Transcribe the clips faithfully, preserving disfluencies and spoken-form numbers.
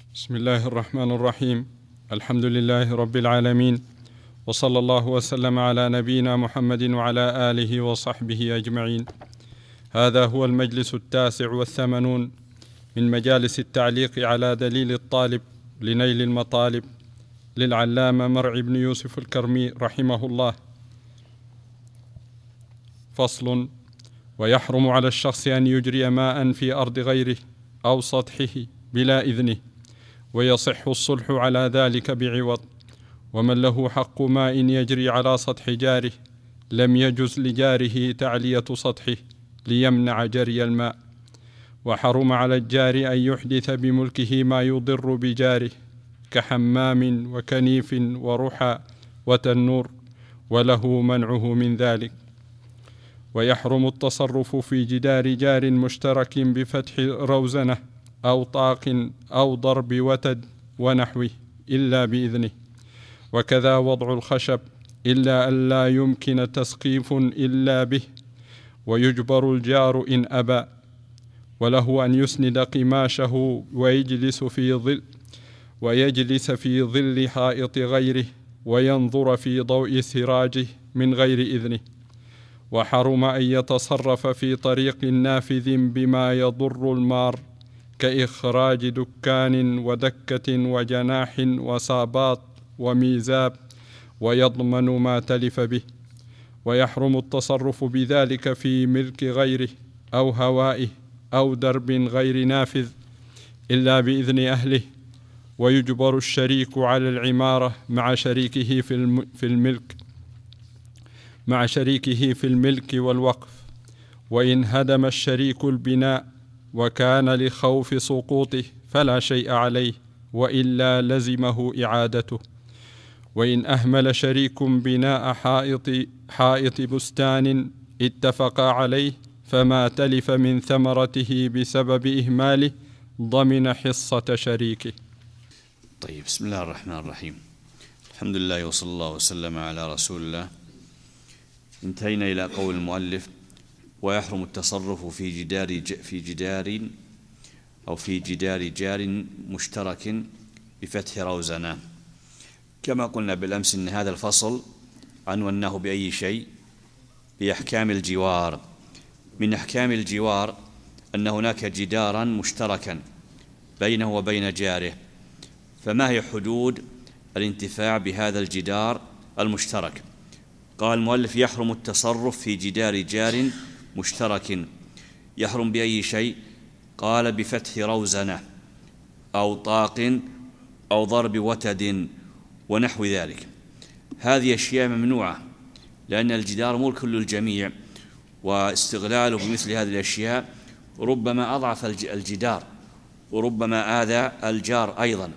بسم الله الرحمن الرحيم. الحمد لله رب العالمين، وصلى الله وسلم على نبينا محمد وعلى آله وصحبه أجمعين. هذا هو المجلس التاسع والثمانون من مجالس التعليق على دليل الطالب لنيل المطالب للعلامة مرعي بن يوسف الكرمي رحمه الله. فصل: ويحرم على الشخص أن يجري ماء في أرض غيره أو سطحه بلا إذنه، ويصح الصلح على ذلك بعوض. ومن له حق ماء يجري على سطح جاره لم يجز لجاره تعلية سطحه ليمنع جري الماء. وحرم على الجار أن يحدث بملكه ما يضر بجاره كحمام وكنيف ورحى وتنور، وله منعه من ذلك. ويحرم التصرف في جدار جار مشترك بفتح روزنة أو طاق أو ضرب وتد ونحوه إلا بإذنه، وكذا وضع الخشب إلا أن لا يمكن تسقيف إلا به، ويجبر الجار إن أبى. وله أن يسند قماشه ويجلس في ظل ويجلس في ظل حائط غيره وينظر في ضوء سراجه من غير إذنه. وحرم أن يتصرف في طريق نافذ بما يضر المار كإخراج دكان ودكة وجناح وصابات وميزاب، ويضمن ما تلف به. ويحرم التصرف بذلك في ملك غيره أو هوائه أو درب غير نافذ إلا بإذن أهله. ويجبر الشريك على العمارة مع شريكه في الملك مع شريكه في الملك والوقف. وإن هدم الشريك البناء وكان لخوف سقوطه فلا شيء عليه، وإلا لزمه إعادته. وإن أهمل شريك بناء حائط, حائط بستان اتفقا عليه فما تلف من ثمرته بسبب إهماله ضمن حصة شريكه. طيب، بسم الله الرحمن الرحيم. الحمد لله وصلى الله وسلم على رسول الله. انتهينا إلى قول المؤلف: ويحرم التصرف في جدار في جدار أو في جدار جار مشترك بفتح روزنة. كما قلنا بالأمس أن هذا الفصل عنوناه بأي شيء؟ بأحكام الجوار. من أحكام الجوار أن هناك جدارا مشتركا بينه وبين جاره، فما هي حدود الانتفاع بهذا الجدار المشترك؟ قال المؤلف: يحرم التصرف في جدار جار مشترك. يحرم بأي شيء؟ قال: بفتح روزنة أو طاق أو ضرب وتد ونحو ذلك. هذه أشياء ممنوعة، لأن الجدار ملك للجميع، واستغلاله بمثل هذه الأشياء ربما أضعف الجدار وربما آذى الجار أيضا.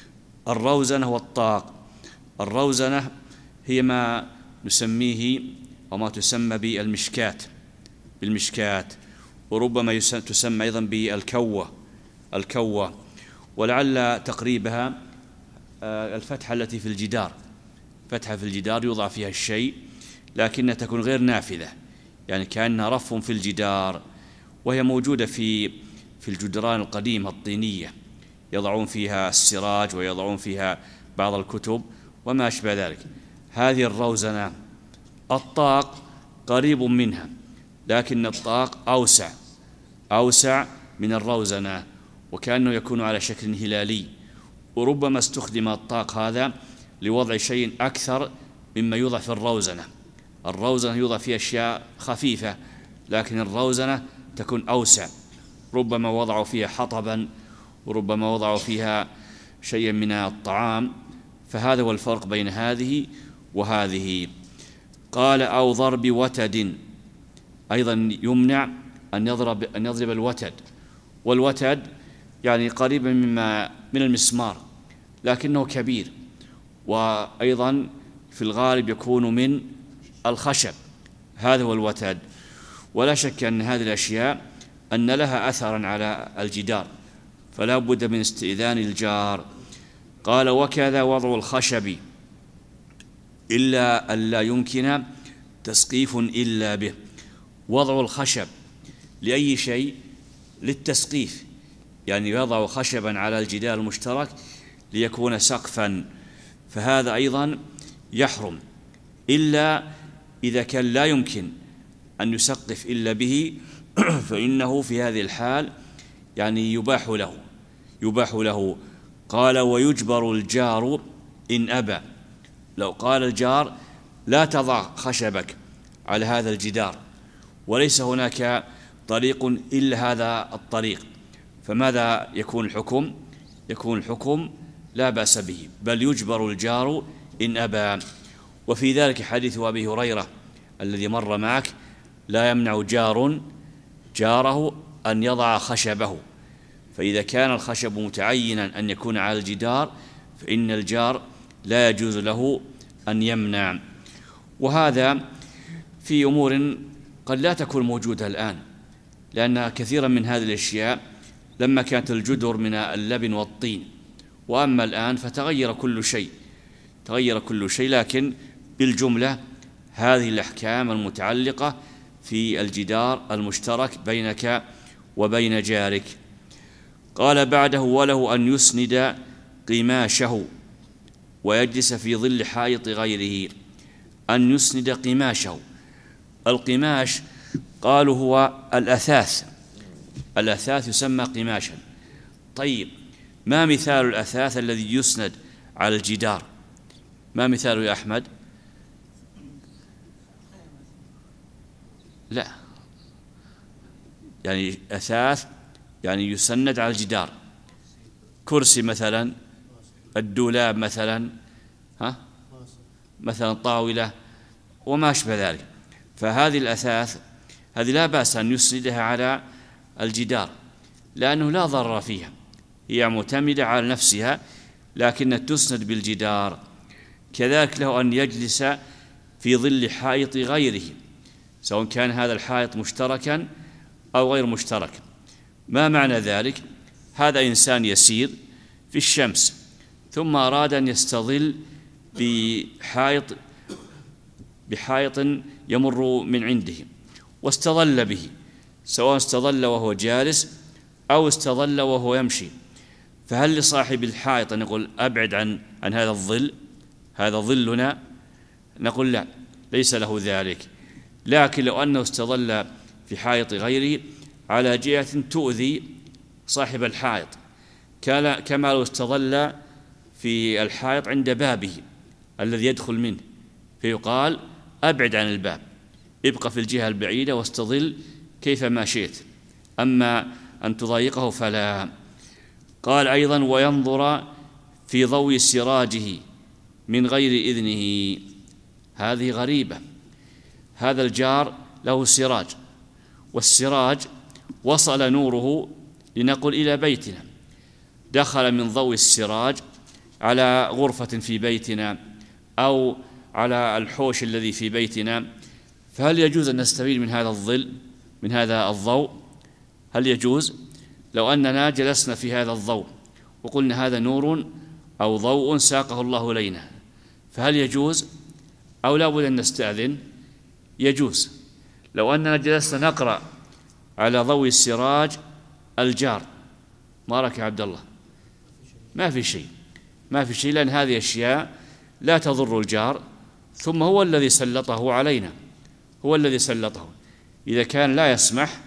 الروزنة والطاق: الروزنة هي ما نسميه وما تسمى بالمشكات بالمشكات وربما تسمى أيضا بالكوة الكوة ولعل تقريبها الفتحة التي في الجدار. فتحة في الجدار يوضع فيها الشيء لكنها تكون غير نافذة، يعني كأنها رف في الجدار، وهي موجودة في في الجدران القديمة الطينية، يضعون فيها السراج ويضعون فيها بعض الكتب وما أشبه ذلك. هذه الروزنة. الطاق قريب منها، لكن الطاق أوسع أوسع من الروزنة، وكأنه يكون على شكل هلالي، وربما استخدم الطاق هذا لوضع شيء أكثر مما يوضع في الروزنة. الروزنة يوضع فيها أشياء خفيفة، لكن الروزنة تكون أوسع، ربما وضعوا فيها حطبا وربما وضعوا فيها شيئا من الطعام. فهذا هو الفرق بين هذه وهذه. قال: أو ضرب وتد. أيضا يمنع أن يضرب أن يضرب الوتد، والوتد يعني قريبا مما من المسمار لكنه كبير، وأيضا في الغالب يكون من الخشب. هذا هو الوتد. ولا شك أن هذه الأشياء أن لها أثرا على الجدار، فلا بد من استئذان الجار. قال: وكذا وضع الخشب إلا أن لا يمكن تسقيف إلا به. وضع الخشب لأي شيء؟ للتسقيف، يعني يضع خشبا على الجدار المشترك ليكون سقفا، فهذا أيضا يحرم، إلا إذا كان لا يمكن أن يسقف إلا به فإنه في هذه الحال يعني يباح له يباح له قال: ويجبر الجار إن أبى. لو قال الجار: لا تضع خشبك على هذا الجدار، وليس هناك طريق إلا هذا الطريق، فماذا يكون الحكم؟ يكون الحكم لا بأس به، بل يجبر الجار إن أبى. وفي ذلك حديث أبي هريرة الذي مر معك: لا يمنع جار جاره أن يضع خشبه، فإذا كان الخشب متعينا أن يكون على الجدار فإن الجار لا يجوز له أن يمنع. وهذا في أمور قد لا تكون موجودة الآن، لأن كثيرا من هذه الأشياء لما كانت الجدر من اللبن والطين، وأما الآن فتغير كل شيء تغير كل شيء لكن بالجملة هذه الأحكام المتعلقة في الجدار المشترك بينك وبين جارك. قال بعده: وله أن يسند قماشه ويجلس في ظل حائط غيره. أن يسند قماشه، القماش قالوا هو الأثاث الأثاث يسمى قماشا. طيب، ما مثال الأثاث الذي يسند على الجدار؟ ما مثاله يا أحمد؟ لا، يعني أثاث يعني يسند على الجدار، كرسي مثلا، الدولاب مثلا، ها مثلا طاولة وما أشبه ذلك. فهذه الأثاث هذه لا بأس أن يسندها على الجدار، لأنه لا ضرر فيها، هي معتمدة على نفسها لكن تسند بالجدار. كذلك له أن يجلس في ظل حائط غيره، سواء كان هذا الحائط مشتركا أو غير مشترك. ما معنى ذلك؟ هذا إنسان يسير في الشمس ثم أراد أن يستظل بحائط بحائط يمر من عنده واستظل به، سواء استظل وهو جالس أو استظل وهو يمشي، فهل لصاحب الحائط أن يقول: أبعد عن عن هذا الظل، هذا ظلنا؟ نقول: لا، ليس له ذلك. لكن لو أنه استظل في حائط غيره على جهة تؤذي صاحب الحائط، كما لو استظل في الحائط عند بابه الذي يدخل منه، فيقال: أبعد عن الباب، ابقى في الجهة البعيدة واستظل كيفما شئت، أما أن تضايقه فلا. قال أيضا: وينظر في ضوء سراجه من غير إذنه. هذه غريبة، هذا الجار له سراج، والسراج وصل نوره لنقل إلى بيتنا، دخل من ضوء السراج على غرفة في بيتنا أو على الحوش الذي في بيتنا، فهل يجوز أن نستفيد من هذا الظل، من هذا الضوء؟ هل يجوز؟ لو أننا جلسنا في هذا الضوء وقلنا هذا نور أو ضوء ساقه الله إلينا، فهل يجوز أو لا بد أن نستأذن؟ يجوز. لو أننا جلسنا نقرأ على ضوء السراج الجار، ما رأيك يا عبد الله؟ ما في شيء ما في شيء لأن هذه أشياء لا تضر الجار، ثم هو الذي سلطه علينا، هو الذي سلطه. إذا كان لا يسمح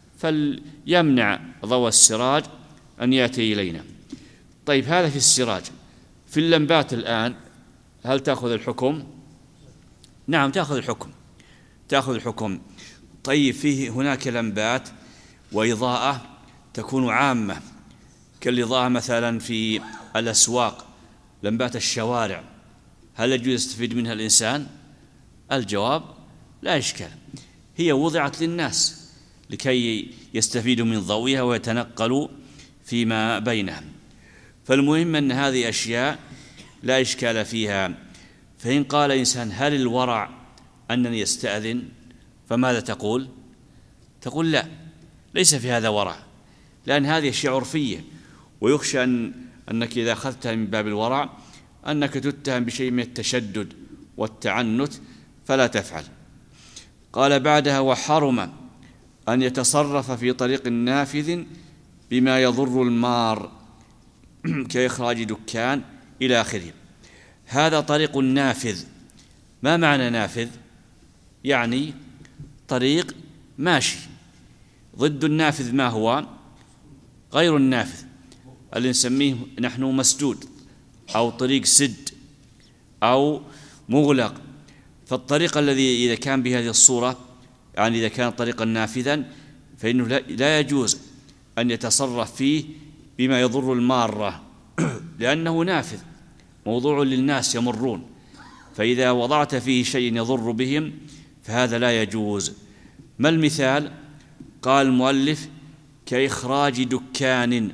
فليمنع ضوء السراج أن يأتي إلينا. طيب، هذا في السراج. في اللمبات الآن هل تأخذ الحكم؟ نعم، تأخذ الحكم تأخذ الحكم. طيب، فيه هناك لمبات وإضاءة تكون عامة، كالإضاءة مثلا في الأسواق، لمبات الشوارع، هل يجوز يستفيد منها الإنسان؟ الجواب: لا إشكال، هي وضعت للناس لكي يستفيدوا من ضوئها ويتنقلوا فيما بينهم. فالمهم أن هذه أشياء لا إشكال فيها. فإن قال إنسان: هل الورع أنني يستأذن؟ فماذا تقول؟ تقول: لا، ليس في هذا ورع، لأن هذه أشياء عرفية، ويخشى أن أنك إذا أخذتها من باب الورع أنك تتهم بشيء من التشدد والتعنت، فلا تفعل. قال بعدها: وحرم أن يتصرف في طريق نافذ بما يضر المار كإخراج دكان إلى آخره. هذا طريق نافذ. ما معنى نافذ؟ يعني طريق ماشي. ضد النافذ ما هو؟ غير النافذ، اللي نسميه نحن مسدود أو طريق سد أو مغلق. فالطريق الذي إذا كان بهذه الصورة، يعني إذا كان طريقا نافذا، فإنه لا يجوز أن يتصرف فيه بما يضر المارة لأنه نافذ موضوع للناس يمرون، فإذا وضعت فيه شيء يضر بهم فهذا لا يجوز. ما المثال؟ قال المؤلف: كإخراج دكان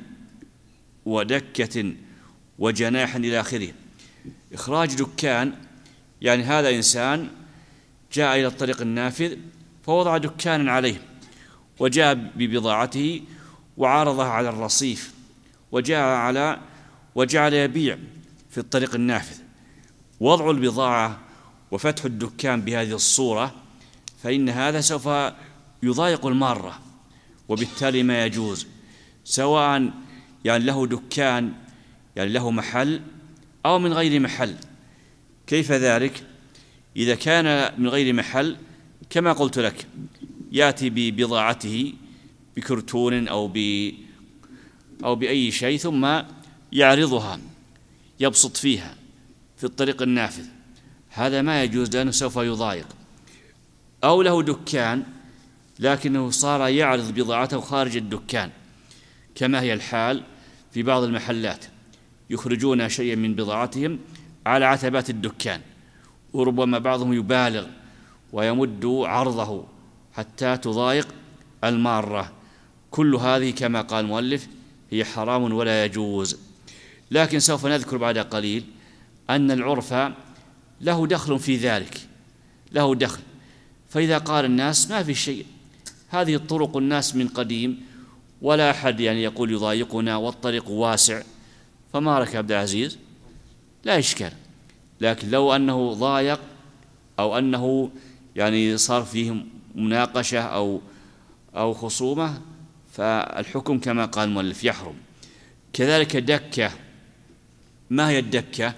ودكة وجناح إلى آخره. إخراج دكان يعني هذا إنسان جاء إلى الطريق النافذ فوضع دكانا عليه وجاء ببضاعته وعارضها على الرصيف وجاء على وجعل يبيع في الطريق النافذ. وضع البضاعة وفتح الدكان بهذه الصورة فإن هذا سوف يضايق المارة، وبالتالي ما يجوز، سواء يعني له دكان يعني له محل أو من غير محل. كيف ذلك؟ إذا كان من غير محل كما قلت لك يأتي ببضاعته بكرتون أو ب أو بأي شيء ثم يعرضها يبسط فيها في الطريق النافذ، هذا ما يجوز لأنه سوف يضايق. أو له دكان لكنه صار يعرض بضاعته خارج الدكان، كما هي الحال في بعض المحلات يخرجون شيئا من بضاعتهم على عتبات الدكان، وربما بعضهم يبالغ ويمد عرضه حتى تضايق المارة. كل هذه كما قال المؤلف هي حرام ولا يجوز. لكن سوف نذكر بعد قليل أن العرف له دخل في ذلك، له دخل. فإذا قال الناس ما في شيء، هذه الطرق الناس من قديم ولا أحد يعني يقول يضايقنا والطريق واسع، فما رك عبد العزيز لا إشكال. لكن لو أنه ضايق أو أنه يعني صار فيه مناقشة أو أو خصومة فالحكم كما قال المؤلف يحرم. كذلك دكة. ما هي الدكة؟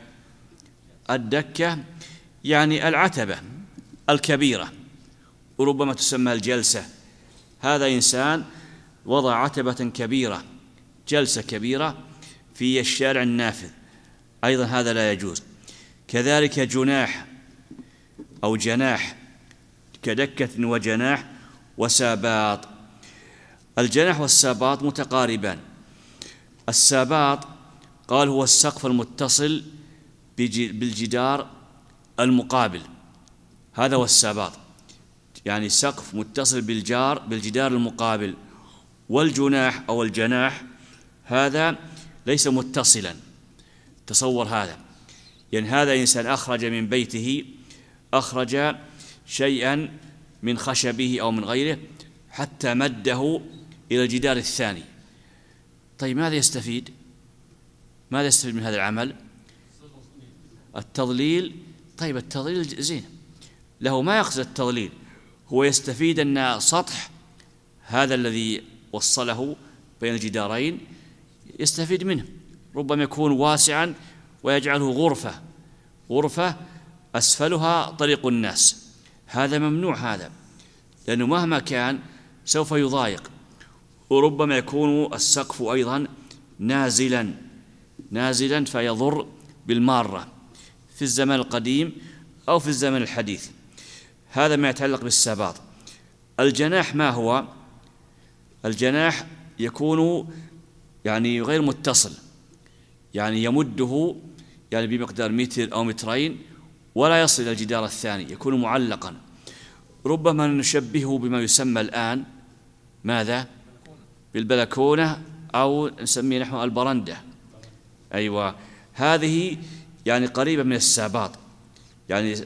الدكة يعني العتبة الكبيرة، وربما تسمى الجلسة. هذا إنسان وضع عتبة كبيرة، جلسة كبيرة في الشارع النافذ، أيضا هذا لا يجوز. كذلك جناح أو جناح كدكة وجناح وساباط. الجناح والساباط متقاربان. الساباط قال هو السقف المتصل بالجدار المقابل، هذا هو الساباط، يعني سقف متصل بالجار بالجدار المقابل. والجناح أو الجناح هذا ليس متصلا. تصور هذا، يعني هذا إنسان أخرج من بيته، أخرج شيئا من خشبه أو من غيره حتى مده إلى الجدار الثاني. طيب ماذا يستفيد؟ ماذا يستفيد من هذا العمل؟ التضليل. طيب التضليل زين له، ما يقصد التضليل، هو يستفيد أن سطح هذا الذي وصله بين الجدارين يستفيد منه، ربما يكون واسعا ويجعله غرفة غرفة أسفلها طريق الناس. هذا ممنوع، هذا لأنه مهما كان سوف يضايق. وربما يكون السقف أيضا نازلا نازلا فيضر بالمارة في الزمن القديم أو في الزمن الحديث. هذا ما يتعلق بالساباط. الجناح ما هو؟ الجناح يكون يعني غير متصل، يعني يمده يعني بمقدار متر أو مترين ولا يصل إلى الجدار الثاني، يكون معلقا. ربما نشبهه بما يسمى الآن ماذا؟ بالبلكونة أو نسميه نحن البرندة. أيوة، هذه يعني قريبة من الساباط، يعني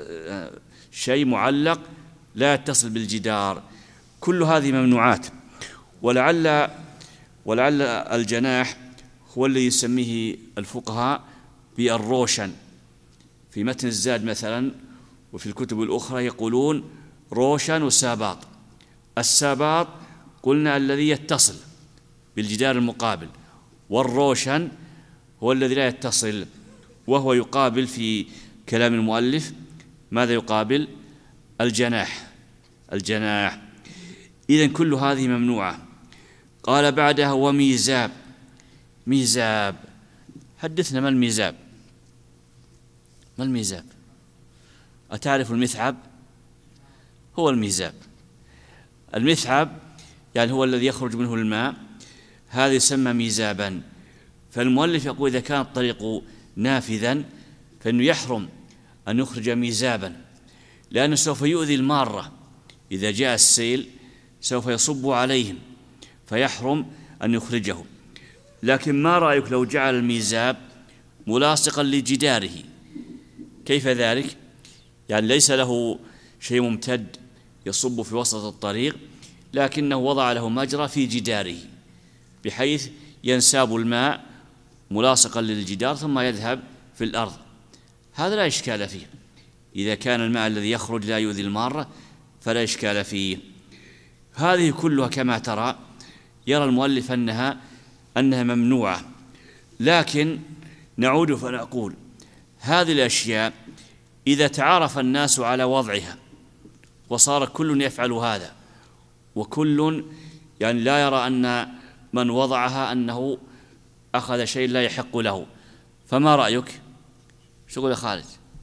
شيء معلق لا يتصل بالجدار. كل هذه ممنوعات. ولعل ولعل الجناح هو الذي يسميه الفقهاء بالروشن. في متن الزاد مثلا وفي الكتب الأخرى يقولون روشن وساباط. الساباط قلنا الذي يتصل بالجدار المقابل، والروشن هو الذي لا يتصل، وهو يقابل في كلام المؤلف ماذا يقابل؟ الجناح. الجناح إذن كل هذه ممنوعة. قال بعدها وميزاب. ميزاب، حدثنا ما الميزاب؟ ما الميزاب؟ أتعرف المثعب؟ هو الميزاب. المثعب يعني هو الذي يخرج منه الماء، هذا يسمى ميزابا. فالمؤلف يقول إذا كان الطريق نافذا فإنه يحرم أن يخرج ميزابا، لأنه سوف يؤذي المارة، إذا جاء السيل سوف يصب عليهم، فيحرم أن يخرجه. لكن ما رأيك لو جعل الميزاب ملاصقا لجداره؟ كيف ذلك؟ يعني ليس له شيء ممتد يصب في وسط الطريق، لكنه وضع له مجرى في جداره بحيث ينساب الماء ملاصقا للجدار ثم يذهب في الأرض. هذا لا إشكال فيه، إذا كان الماء الذي يخرج لا يؤذي المارة فلا إشكال فيه. هذه كلها كما ترى يرى المؤلف أنها أنها ممنوعة. لكن نعود فنقول هذه الأشياء إذا تعارف الناس على وضعها وصار كل يفعل هذا، وكل يعني لا يرى أن من وضعها أنه أخذ شيء لا يحق له، فما رأيك؟ شو يقول يا خالد؟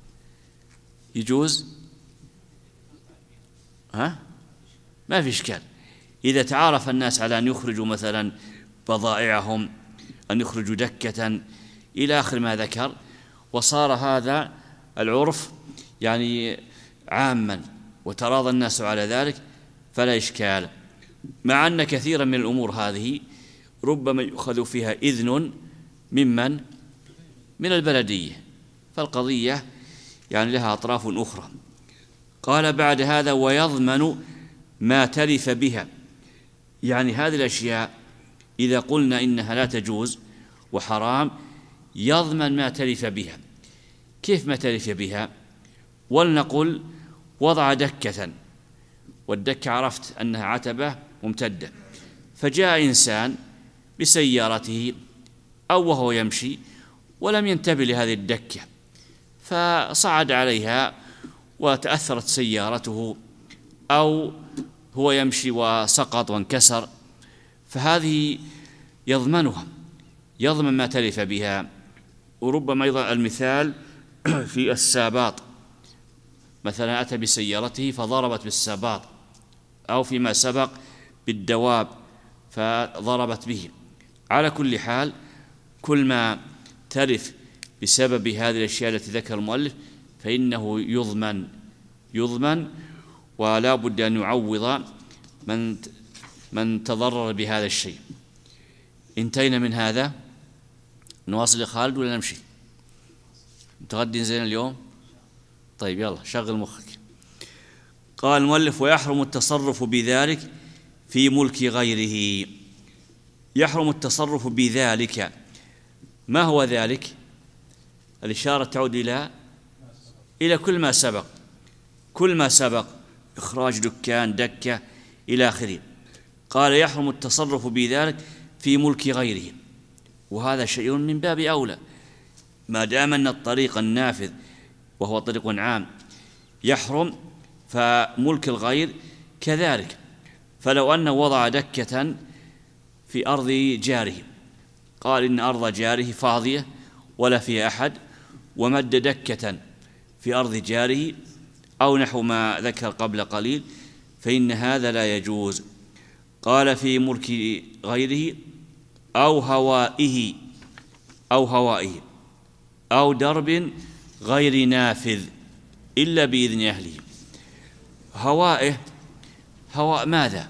يجوز؟ ها؟ ما في إشكال. إذا تعارف الناس على أن يخرجوا مثلا بضائعهم، أن يخرجوا دكة إلى آخر ما ذكر، وصار هذا العرف يعني عاما وتراضى الناس على ذلك، فلا إشكال. مع أن كثيرا من الأمور هذه ربما يؤخذ فيها إذن ممن من البلدية، فالقضية يعني لها أطراف أخرى. قال بعد هذا ويضمن ما تلف بها، يعني هذه الأشياء إذا قلنا إنها لا تجوز وحرام يضمن ما تلف بها. كيف ما تلف بها؟ ولنقل وضع دكة، والدكة عرفت أنها عتبة ممتدة، فجاء إنسان بسيارته أو وهو يمشي ولم ينتبه لهذه الدكة، فصعد عليها وتأثرت سيارته، أو هو يمشي وسقط وانكسر، فهذه يضمنها، يضمن ما تلف بها. وربما أيضا المثال في الساباط، مثلا أتى بسيارته فضربت بالساباط، أو فيما سبق بالدواب فضربت به. على كل حال كل ما تلف بسبب هذه الأشياء التي ذكر المؤلف فإنه يضمن يضمن ولا بد أن يعوض من من تضرر بهذا الشيء. انتهينا من هذا. نواصل يا خالد ولا نمشي؟ متغدين زين اليوم؟ طيب يلا شغل مخك. قال المؤلف ويحرم التصرف بذلك في ملك غيره. يحرم التصرف بذلك. ما هو ذلك؟ الإشارة تعود إلى إلى كل ما سبق، كل ما سبق إخراج دكان دكة إلى آخره. قال يحرم التصرف بذلك في ملك غيره، وهذا شيء من باب أولى ما دام أن الطريق النافذ وهو طريق عام يحرم، فملك الغير كذلك. فلو أنه وضع دكة في أرض جاره، قال إن أرض جاره فاضية ولا فيها أحد، ومد دكة في أرض جاره أو نحو ما ذكر قبل قليل، فإن هذا لا يجوز. قال في ملك غيره أو هوائه أو هوائه أو درب غير نافذ إلا بإذن أهله. هوائه، هواء ماذا؟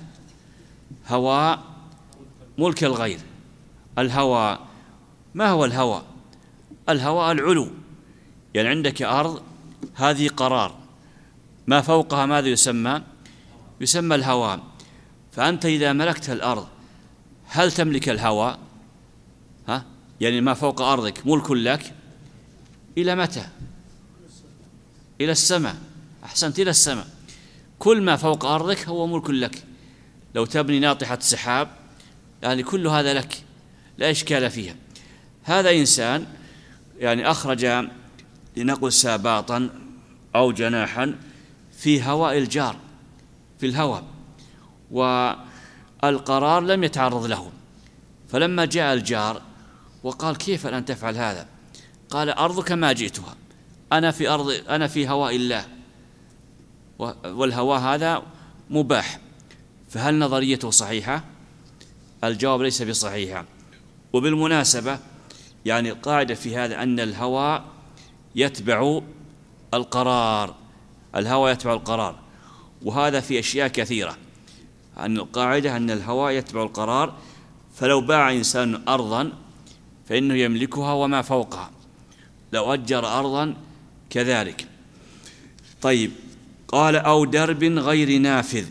هواء ملك الغير. الهواء ما هو الهواء؟ الهواء العلو، يعني عندك أرض هذه قرار، ما فوقها ماذا يسمى؟ يسمى الهواء. فأنت إذا ملكت الأرض هل تملك الهواء؟ ها؟ يعني ما فوق أرضك ملك لك إلى متى؟ إلى السماء. أحسنت، إلى السماء. كل ما فوق أرضك هو ملك لك. لو تبني ناطحة سحاب يعني كل هذا لك لا إشكال فيها. هذا إنسان يعني أخرج لنقل ساباطا أو جناحا في هواء الجار في الهواء، والقرار لم يتعرض له، فلما جاء الجار وقال كيف أن تفعل هذا؟ قال أرضك ما جئتها، أنا في أرض أنا في هواء الله، والهواء هذا مباح، فهل نظريته صحيحة؟ الجواب ليس بصحيحة. وبالمناسبة يعني القاعدة في هذا أن الهواء يتبع القرار، الهواء يتبع القرار، وهذا في أشياء كثيرة. أن القاعدة أن الهواء يتبع القرار، فلو باع إنسان أرضا فإنه يملكها وما فوقها، لو أجر أرضا كذلك. طيب، قال أو درب غير نافذ.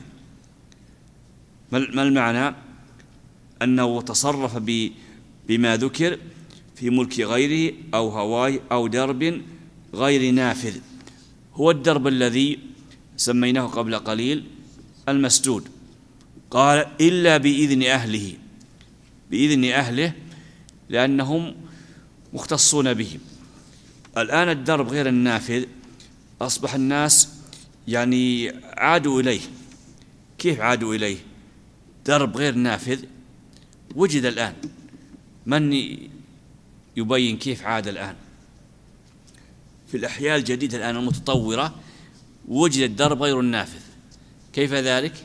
ما المعنى؟ أنه تصرف بما ذكر في ملك غيره أو هواه أو درب غير نافذ. هو الدرب الذي سميناه قبل قليل المسدود. قال إلا بإذن أهله، بإذن أهله لأنهم مختصون به. الآن الدرب غير النافذ أصبح الناس يعني عادوا إليه. كيف عادوا إليه؟ درب غير نافذ وجد الآن، من يبين كيف عاد الآن؟ في الأحياء الجديدة الآن المتطورة وجد الدرب غير النافذ. كيف ذلك؟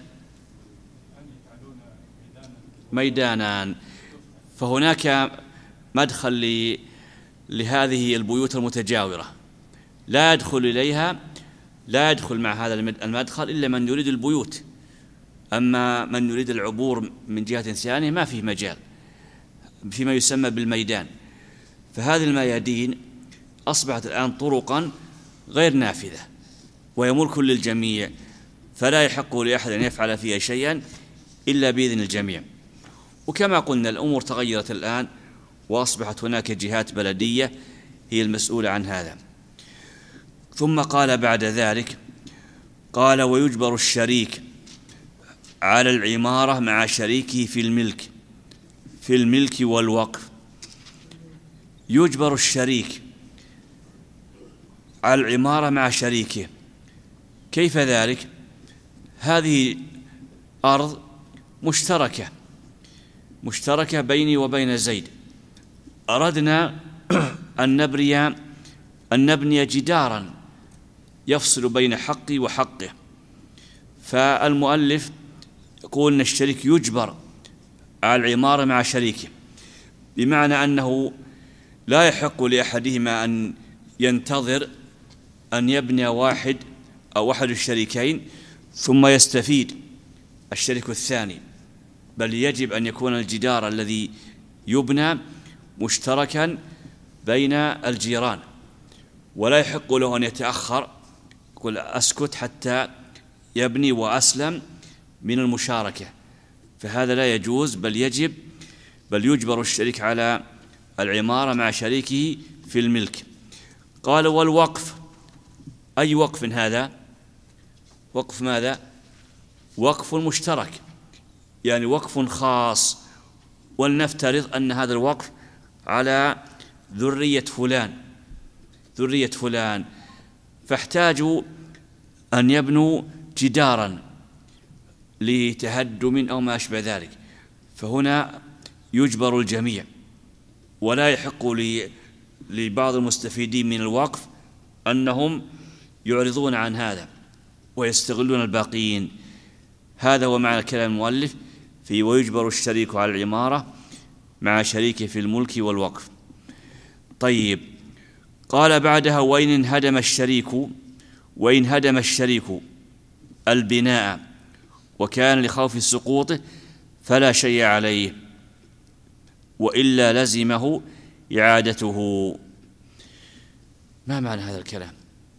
ميدانا. فهناك مدخل لهذه البيوت المتجاورة، لا يدخل إليها لا يدخل مع هذا المدخل إلا من يريد البيوت، أما من يريد العبور من جهة ثانية ما فيه مجال، فيما يسمى بالميدان. فهذه الميادين أصبحت الآن طرقا غير نافذة، وهي ملك للجميع، فلا يحق لأحد أن يفعل فيها شيئا إلا بإذن الجميع. وكما قلنا الأمور تغيرت الآن، وأصبحت هناك جهات بلدية هي المسؤولة عن هذا. ثم قال بعد ذلك، قال ويجبر الشريك على العمارة مع شريكه في الملك في الملك والوقف. يجبر الشريك على العمارة مع شريكه، كيف ذلك؟ هذه أرض مشتركة مشتركة بيني وبين زيد، أردنا أن نبني أن نبني جدارا يفصل بين حقي وحقه. فالمؤلف يقول أن الشريك يجبر على العمارة مع شريكه، بمعنى أنه لا يحق لأحدهما أن ينتظر أن يبني واحد أو أحد الشريكين ثم يستفيد الشريك الثاني، بل يجب أن يكون الجدار الذي يبنى مشتركا بين الجيران، ولا يحق له أن يتأخر يقول أسكت حتى يبني وأسلم من المشاركة، فهذا لا يجوز، بل يجب بل يجبر الشريك على العمارة مع شريكه في الملك. قال والوقف، أي وقف هذا؟ وقف ماذا؟ وقف مشترك، يعني وقف خاص، ولنفترض أن هذا الوقف على ذرية فلان ذرية فلان فاحتاجوا أن يبنوا جدارا لتهدم أو ما أشبه ذلك، فهنا يجبر الجميع، ولا يحق لبعض المستفيدين من الوقف أنهم يعرضون عن هذا ويستغلون الباقيين. هذا هو معنى كلام المؤلف في ويجبر الشريك على العمارة مع شريكه في الملك والوقف. طيب، قال بعدها وإن انهدم الشريك وإن هدم الشريك البناء وكان لخوف سقوطه فلا شيء عليه، وإلا لزمه إعادته. ما معنى هذا الكلام؟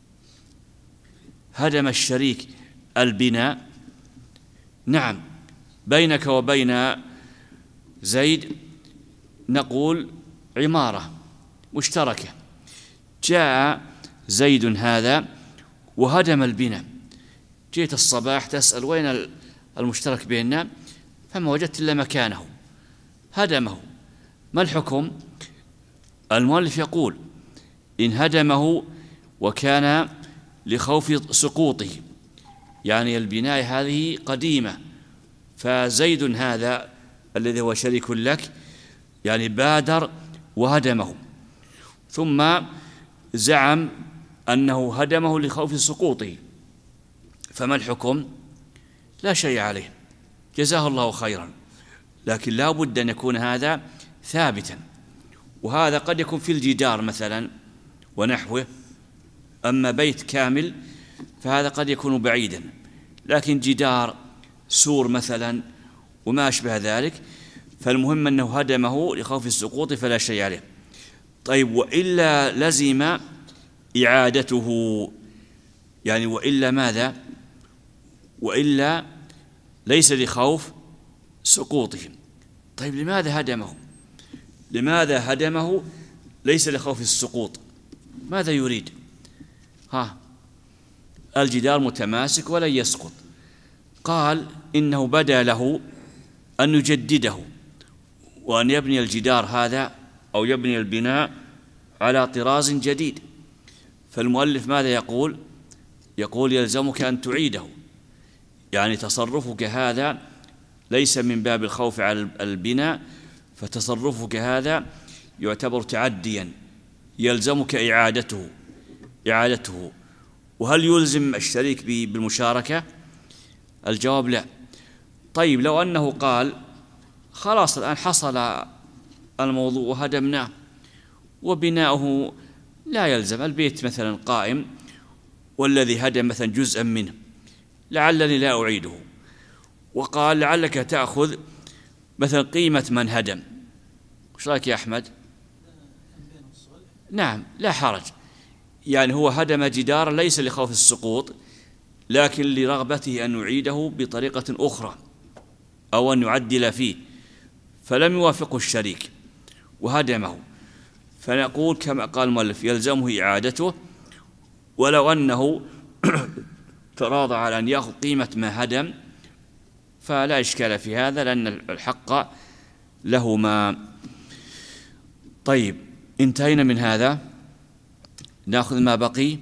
هدم الشريك البناء، نعم، بينك وبين زيد نقول عمارة مشتركة، جاء زيد هذا وهدم البناء، جيت الصباح تسأل وين المشترك بيننا، فما وجدت إلا مكانه، هدمه. ما الحكم؟ المؤلف يقول إن هدمه وكان لخوف سقوطه، يعني البناية هذه قديمة، فزيد هذا الذي هو شريك لك يعني بادر وهدمه، ثم زعم أنه هدمه لخوف سقوطه، فما الحكم؟ لا شيء عليه، جزاه الله خيرا، لكن لا بد أن يكون هذا ثابتا. وهذا قد يكون في الجدار مثلا ونحوه، أما بيت كامل فهذا قد يكون بعيدا، لكن جدار سور مثلا وما أشبه ذلك، فالمهم أنه هدمه لخوف السقوط فلا شيء عليه. طيب وإلا لزم إعادته، يعني وإلا ماذا؟ وإلا ليس لخوف سقوطهم. طيب لماذا هدمه؟ لماذا هدمه ليس لخوف السقوط؟ ماذا يريد؟ ها الجدار متماسك ولن يسقط. قال إنه بدا له أن يجدده وأن يبني الجدار هذا أو يبني البناء على طراز جديد. فالمؤلف ماذا يقول؟ يقول يلزمك أن تعيده، يعني تصرفك هذا ليس من باب الخوف على البناء، فتصرفك هذا يعتبر تعديا، يلزمك إعادته إعادته وهل يلزم الشريك بالمشاركة؟ الجواب لا. طيب لو أنه قال خلاص الآن حصل الموضوع وهدمناه وبناؤه لا يلزم، البيت مثلا قائم والذي هدم مثلا جزءا منه لعلني لا أعيده، وقال لعلك تأخذ مثلا قيمة من هدم، وش رأيك يا أحمد؟ نعم لا حرج، يعني هو هدم جدارا ليس لخوف السقوط لكن لرغبته أن يعيده بطريقة أخرى أو أن يعدل فيه، فلم يوافقه الشريك وهدمه، فنقول كما قال المؤلف يلزمه إعادته، ولو أنه تراضى على أن يأخذ قيمة ما هدم فلا إشكال في هذا لأن الحق لهما. طيب انتهينا من هذا، نأخذ ما بقي.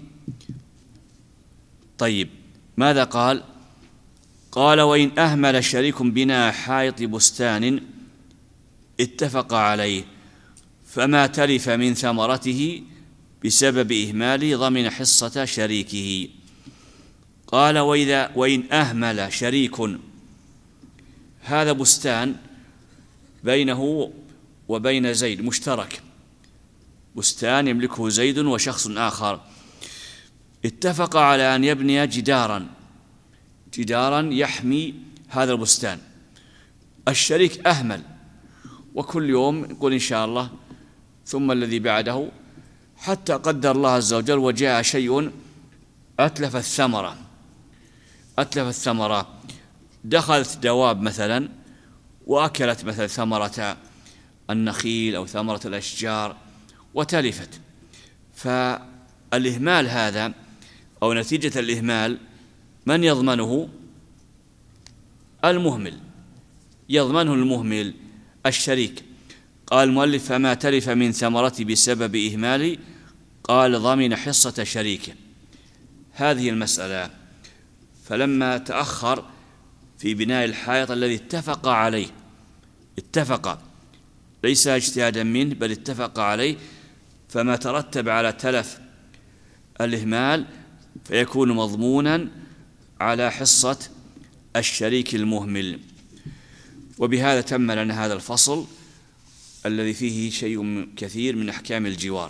طيب ماذا قال؟ قال وإن أهمل شريك بناء حائط بستان اتفق عليه فما تلف من ثمرته بسبب إهماله ضمن حصة شريكه. قال وإذا وإن أهمل شريك، هذا بستان بينه وبين زيد مشترك، بستان يملكه زيد وشخص آخر، اتفق على أن يبني جدارا جدارا يحمي هذا البستان. الشريك أهمل وكل يوم يقول إن شاء الله ثم الذي بعده، حتى قدر الله عز وجل وجاء شيء أتلف الثمرة أتلف الثمرة دخلت دواب مثلا وأكلت مثلا ثمرة النخيل أو ثمرة الأشجار وتلفت، فالإهمال هذا أو نتيجة الإهمال من يضمنه؟ المهمل، يضمنه المهمل الشريك. قال المؤلف فما تلف من ثمرته بسبب إهمال قال ضمن حصة شريكه. هذه المسألة، فلما تأخر في بناء الحائط الذي اتفق عليه، اتفق ليس اجتهادا منه بل اتفق عليه، فما ترتب على تلف الإهمال فيكون مضمونا على حصة الشريك المهمل. وبهذا تم لنا هذا الفصل الذي فيه شيء كثير من أحكام الجوار.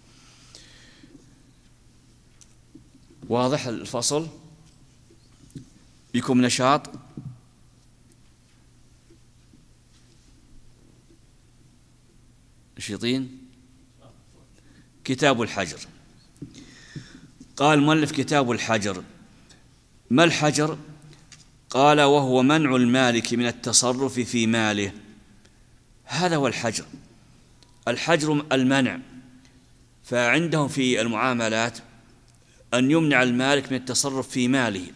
واضح الفصل؟ بكم نشاط؟ نشيطين؟ كتاب الحجر. قال المؤلف كتاب الحجر. ما الحجر؟ قال وهو منع المالك من التصرف في ماله، هذا هو الحجر. الحجر المنع، فعندهم في المعاملات أن يمنع المالك من التصرف في ماله،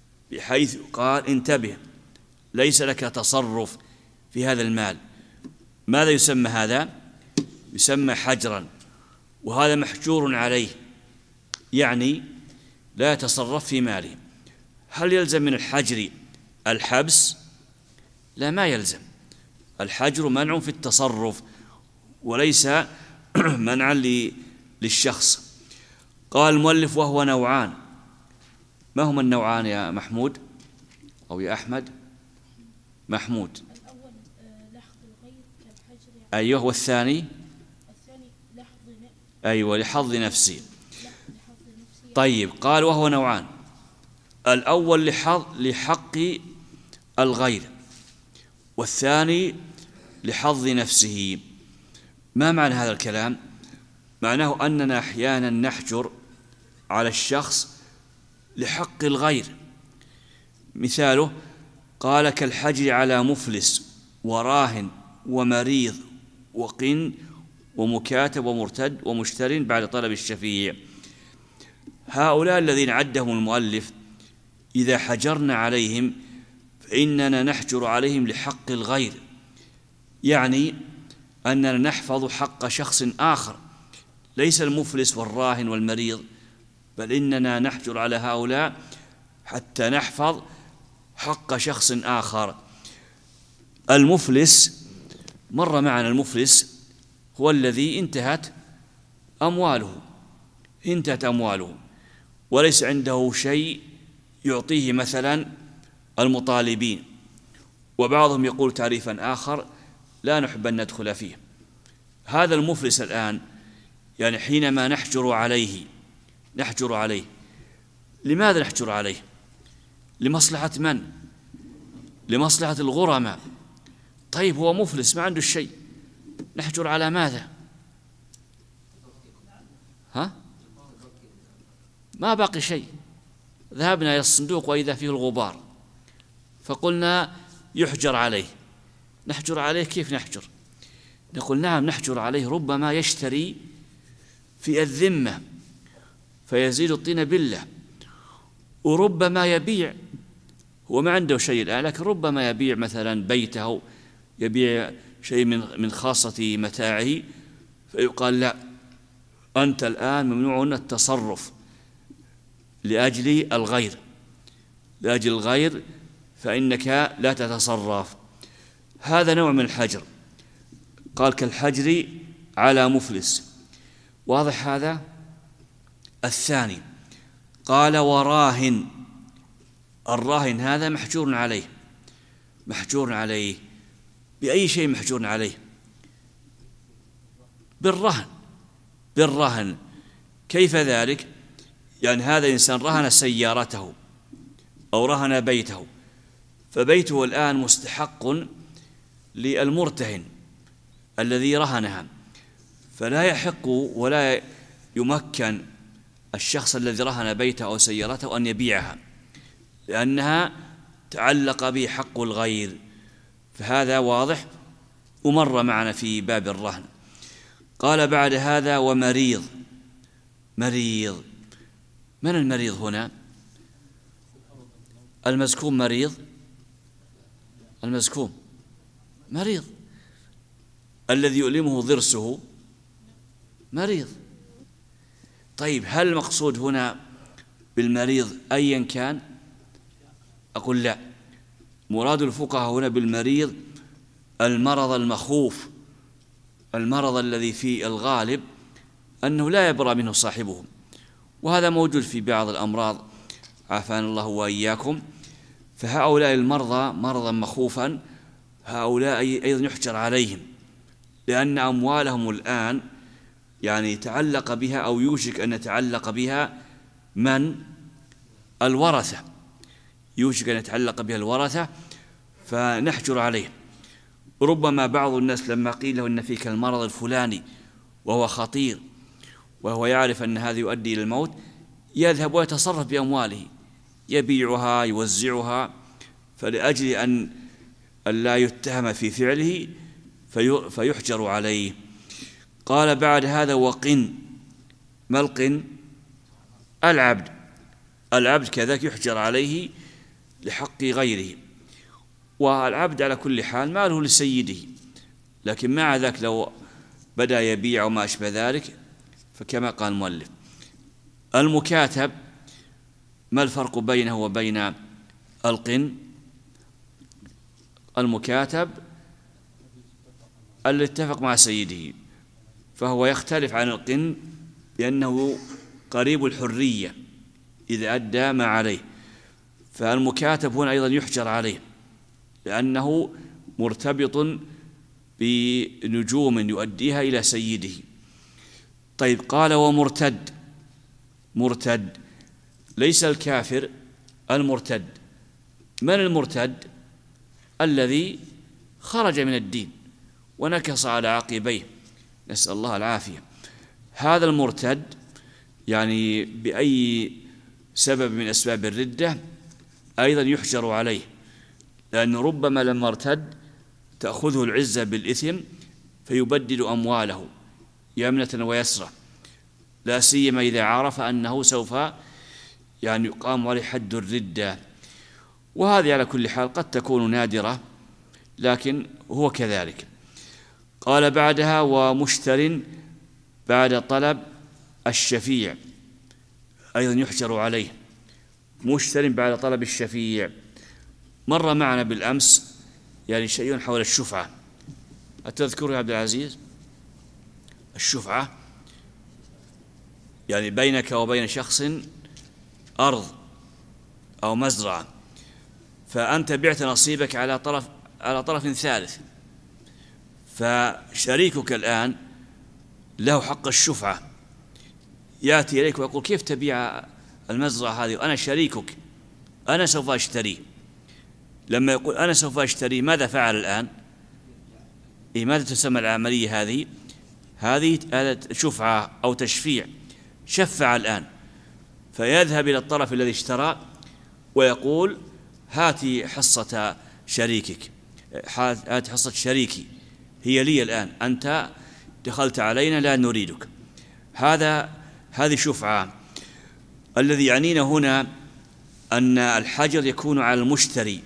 بحيث قال انتبه ليس لك تصرف في هذا المال، ماذا يسمى هذا؟ يسمى حجرا، وهذا محجور عليه، يعني لا يتصرف في ماله. هل يلزم من الحجر الحبس؟ لا، ما يلزم. الحجر منع في التصرف وليس منعا للشخص. قال المؤلف وهو نوعان. ما هما النوعان يا محمود أو يا أحمد؟ محمود. الأول لحظ الغير كالحجر. أيوه. والثاني؟ الثاني لحظ. أيوه، لحظ نفسي. طيب، قال وهو نوعان. الأول لحظ لحق الغير، والثاني لحظ نفسه. ما معنى هذا الكلام؟ معناه أننا أحيانا نحجر على الشخص لحق الغير. مثاله قال كالحجر على مفلس وراهن ومريض وقن ومكاتب ومرتد ومشتر بعد طلب الشفيع. هؤلاء الذين عدهم المؤلف إذا حجرنا عليهم فإننا نحجر عليهم لحق الغير، يعني أننا نحفظ حق شخص آخر، ليس المفلس والراهن والمريض، بل إننا نحجر على هؤلاء حتى نحفظ حق شخص آخر. المفلس مر معنا، المفلس هو الذي انتهت أمواله انتهت أمواله وليس عنده شيء يعطيه مثلا المطالبين، وبعضهم يقول تعريفا آخر لا نحب أن ندخل فيه. هذا المفلس الآن يعني حينما نحجر عليه نحجر عليه لماذا نحجر عليه؟ لمصلحة من؟ لمصلحة الغرماء. طيب هو مفلس ما عنده شيء، نحجر على ماذا؟ ها؟ ما باقي شيء. ذهبنا إلى الصندوق وإذا فيه الغبار، فقلنا يحجر عليه. نحجر عليه كيف نحجر؟ نقول نعم نحجر عليه، ربما يشتري في الذمة فيزيد الطين بالله، وربما يبيع، هو ما عنده شيء الآن لكن ربما يبيع مثلا بيته، يبيع شيء من من خاصة متاعه، فيقال لا أنت الآن ممنوع التصرف لأجل الغير لأجل الغير فإنك لا تتصرف. هذا نوع من الحجر. قال كالحجر على مفلس، واضح هذا؟ الثاني قال وراهن. الراهن هذا محجور عليه محجور عليه بأي شيء محجور عليه؟ بالرهن بالرهن كيف ذلك؟ يعني هذا إنسان رهن سيارته أو رهن بيته، فبيته الآن مستحق للمرتهن الذي رهنها، فلا يحق ولا يمكن الشخص الذي رهن بيته أو سيارته أن يبيعها، لأنها تعلق به حق الغير. فهذا واضح ومر معنا في باب الرهن. قال بعد هذا ومريض. مريض، من المريض هنا؟ المزكوم مريض؟ المزكوم مريض، الذي يؤلمه ضرسه مريض. طيب هل المقصود هنا بالمريض أيا كان؟ أقول لا، مراد الفقهاء هنا بالمريض المرض المخوف، المرض الذي في الغالب أنه لا يبرأ منه صاحبه، وهذا موجود في بعض الأمراض عافانا الله وإياكم. فهؤلاء المرضى مرضا مخوفا هؤلاء أيضا يحجر عليهم، لأن أموالهم الآن يعني تعلق بها أو يوشك أن يتعلق بها من؟ الورثة، يوشك أن يتعلق بها الورثة، فنحجر عليه. ربما بعض الناس لما قيل له إن فيك المرض الفلاني وهو خطير وهو يعرف أن هذا يؤدي إلى الموت، يذهب ويتصرف بأمواله، يبيعها يوزعها، فلأجل أن لا يتهم في فعله فيحجر عليه. قال بعد هذا وقن. ما القن؟ العبد. العبد كذلك يحجر عليه لحق غيره، والعبد على كل حال ماله لسيده، لكن مع ذلك لو بدأ يبيع وما أشبه ذلك فكما قال المؤلف. المكاتب ما الفرق بينه وبين القن؟ المكاتب اللي اتفق مع سيده، فهو يختلف عن القن لأنه قريب الحرية إذا أدى ما عليه، فالمكاتب هنا أيضا يحجر عليه لأنه مرتبط بنجوم يؤديها إلى سيده. طيب قال ومرتد، مرتد ليس الكافر، المرتد. من المرتد؟ الذي خرج من الدين ونكص على عقبيه، نسأل الله العافية. هذا المرتد يعني بأي سبب من أسباب الردة أيضا يحجر عليه، لأنه ربما لما ارتد تأخذه العزة بالإثم فيبدل أمواله يمنة ويسرة، لا سيما إذا عرف أنه سوف يعني يقام عليه حد الردة. وهذه على كل حال قد تكون نادرة لكن هو كذلك. قال بعدها ومشتر بعد طلب الشفيع أيضا يحجر عليه. مشتر بعد طلب الشفيع مر معنا بالأمس يعني شيء حول الشفعة، أتذكر يا عبد العزيز؟ الشفعة يعني بينك وبين شخص أرض أو مزرعة، فأنت بعت نصيبك على طرف على طرف ثالث، فشريكك الآن له حق الشفعة، يأتي إليك ويقول كيف تبيع المزرعة هذه وأنا شريكك، أنا سوف أشتري. لما يقول أنا سوف أشتري ماذا فعل الآن؟ إيه ماذا تسمى العملية هذه؟ هذه شفعة أو تشفيع، شفع الآن، فيذهب إلى الطرف الذي اشترى ويقول هاتي حصة شريكك، هاتي حصة شريكي هي لي الآن، أنت دخلت علينا لا نريدك. هذا هذه شفعة. الذي يعنينا هنا أن الحجر يكون على المشتري.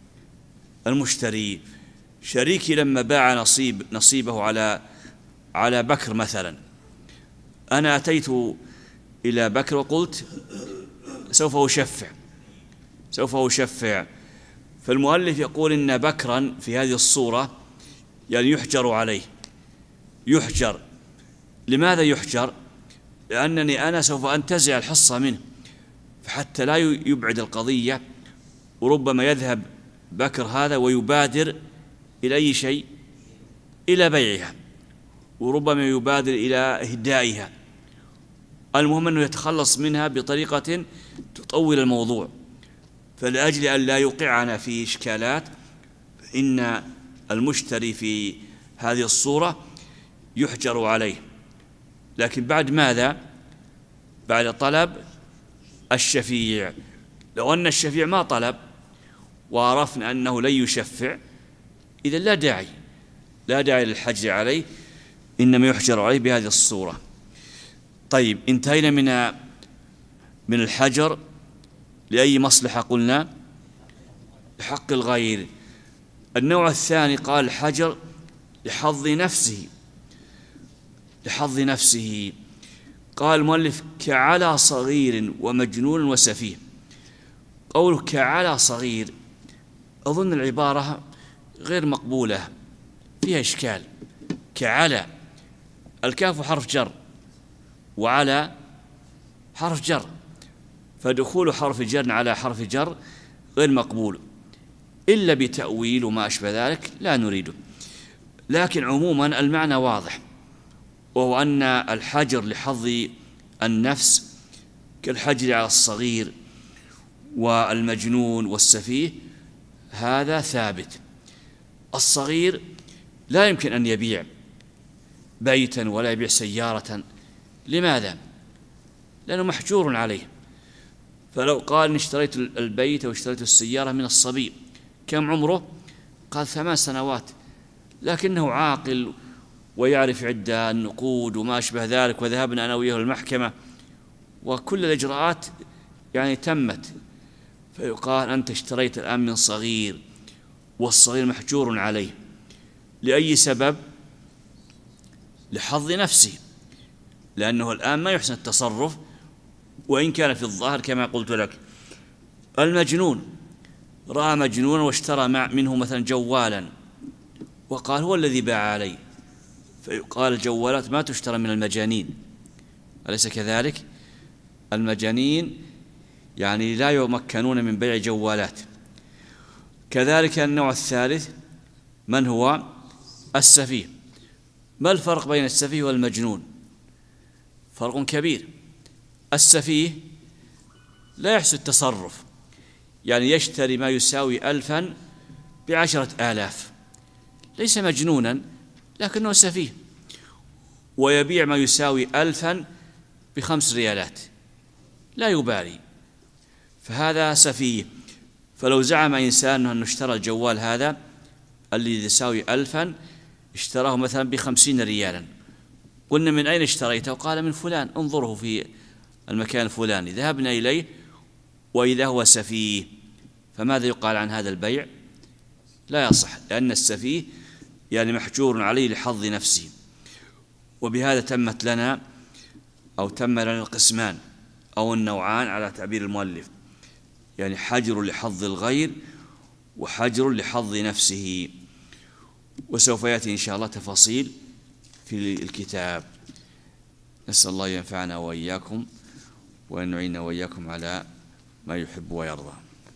المشتري شريكي لما باع نصيب نصيبه على على بكر مثلا، أنا أتيت إلى بكر وقلت سوف أشفع سوف أشفع فالمؤلف يقول إن بكرا في هذه الصورة يعني يحجر عليه. يحجر لماذا يحجر؟ لأنني أنا سوف أنتزع الحصة منه، فحتى لا يبعد القضية، وربما يذهب بكر هذا ويبادر إلى أي شيء، إلى بيعها، وربما يبادر إلى إهدائها. المهم أنه يتخلص منها بطريقة تطول الموضوع. فلأجل أن لا يوقعنا في إشكالات إن المشتري في هذه الصورة يحجر عليه، لكن بعد ماذا؟ بعد طلب الشفيع. لو أن الشفيع ما طلب وعرفنا أنه لن يشفع إذن لا داعي لا داعي للحجر عليه، إنما يحجر عليه بهذه الصورة. طيب انتهينا من من الحجر لأي مصلحة قلنا؟ لحق الغير. النوع الثاني قال الحجر لحظ نفسه لحظ نفسه قال المؤلف كعلى صغير ومجنون وسفيه. قوله كعلى صغير أظن العبارة غير مقبولة، فيها إشكال. كعلى الكاف حرف جر وعلى حرف جر، فدخول حرف جر على حرف جر غير مقبول إلا بتأويل وما أشبه ذلك لا نريده. لكن عموما المعنى واضح، وهو أن الحجر لحظ النفس كالحجر على الصغير والمجنون والسفيه، هذا ثابت. الصغير لا يمكن أن يبيع بيتا ولا يبيع سيارة. لماذا؟ لأنه محجور عليه. فلو قال إن اشتريت البيت أو اشتريت السيارة من الصبي، كم عمره؟ قال ثمان سنوات، لكنه عاقل ويعرف عدة النقود وما أشبه ذلك، وذهبنا أنا وياه المحكمة وكل الإجراءات يعني تمت، فيقال أنت اشتريت الآن من صغير، والصغير محجور عليه. لأي سبب؟ لحظ نفسه، لأنه الآن ما يحسن التصرف، وإن كان في الظاهر كما قلت لك. المجنون رأى مجنونا واشترى منه مثلا جوالا وقال هو الذي باع علي، فيقال الجوالات ما تشترى من المجانين، أليس كذلك؟ المجانين يعني لا يمكنون من بيع جوالات. كذلك النوع الثالث من هو السفيه. ما الفرق بين السفيه والمجنون؟ فرق كبير. السفيه لا يحسن التصرف، يعني يشتري ما يساوي ألفا بعشرة آلاف، ليس مجنونا لكنه سفيه، ويبيع ما يساوي ألفا بخمس ريالات لا يبالي، فهذا سفيه. فلو زعم إنسان أنه اشترى الجوال هذا الذي يساوي ألفا، اشتراه مثلا بخمسين ريالا، قلنا من أين اشتريته؟ قال من فلان، انظره في المكان الفلاني، ذهبنا إليه وإذا هو سفيه، فماذا يقال عن هذا البيع؟ لا يصح، لأن السفيه يعني محجور عليه لحظ نفسه. وبهذا تمت لنا أو تم لنا القسمان أو النوعان على تعبير المؤلف، يعني حجر لحظ الغير وحجر لحظ نفسه. وسوف يأتي إن شاء الله تفاصيل في الكتاب. نسأل الله ينفعنا وإياكم وأن يعيننا وإياكم على ما يحب ويرضى.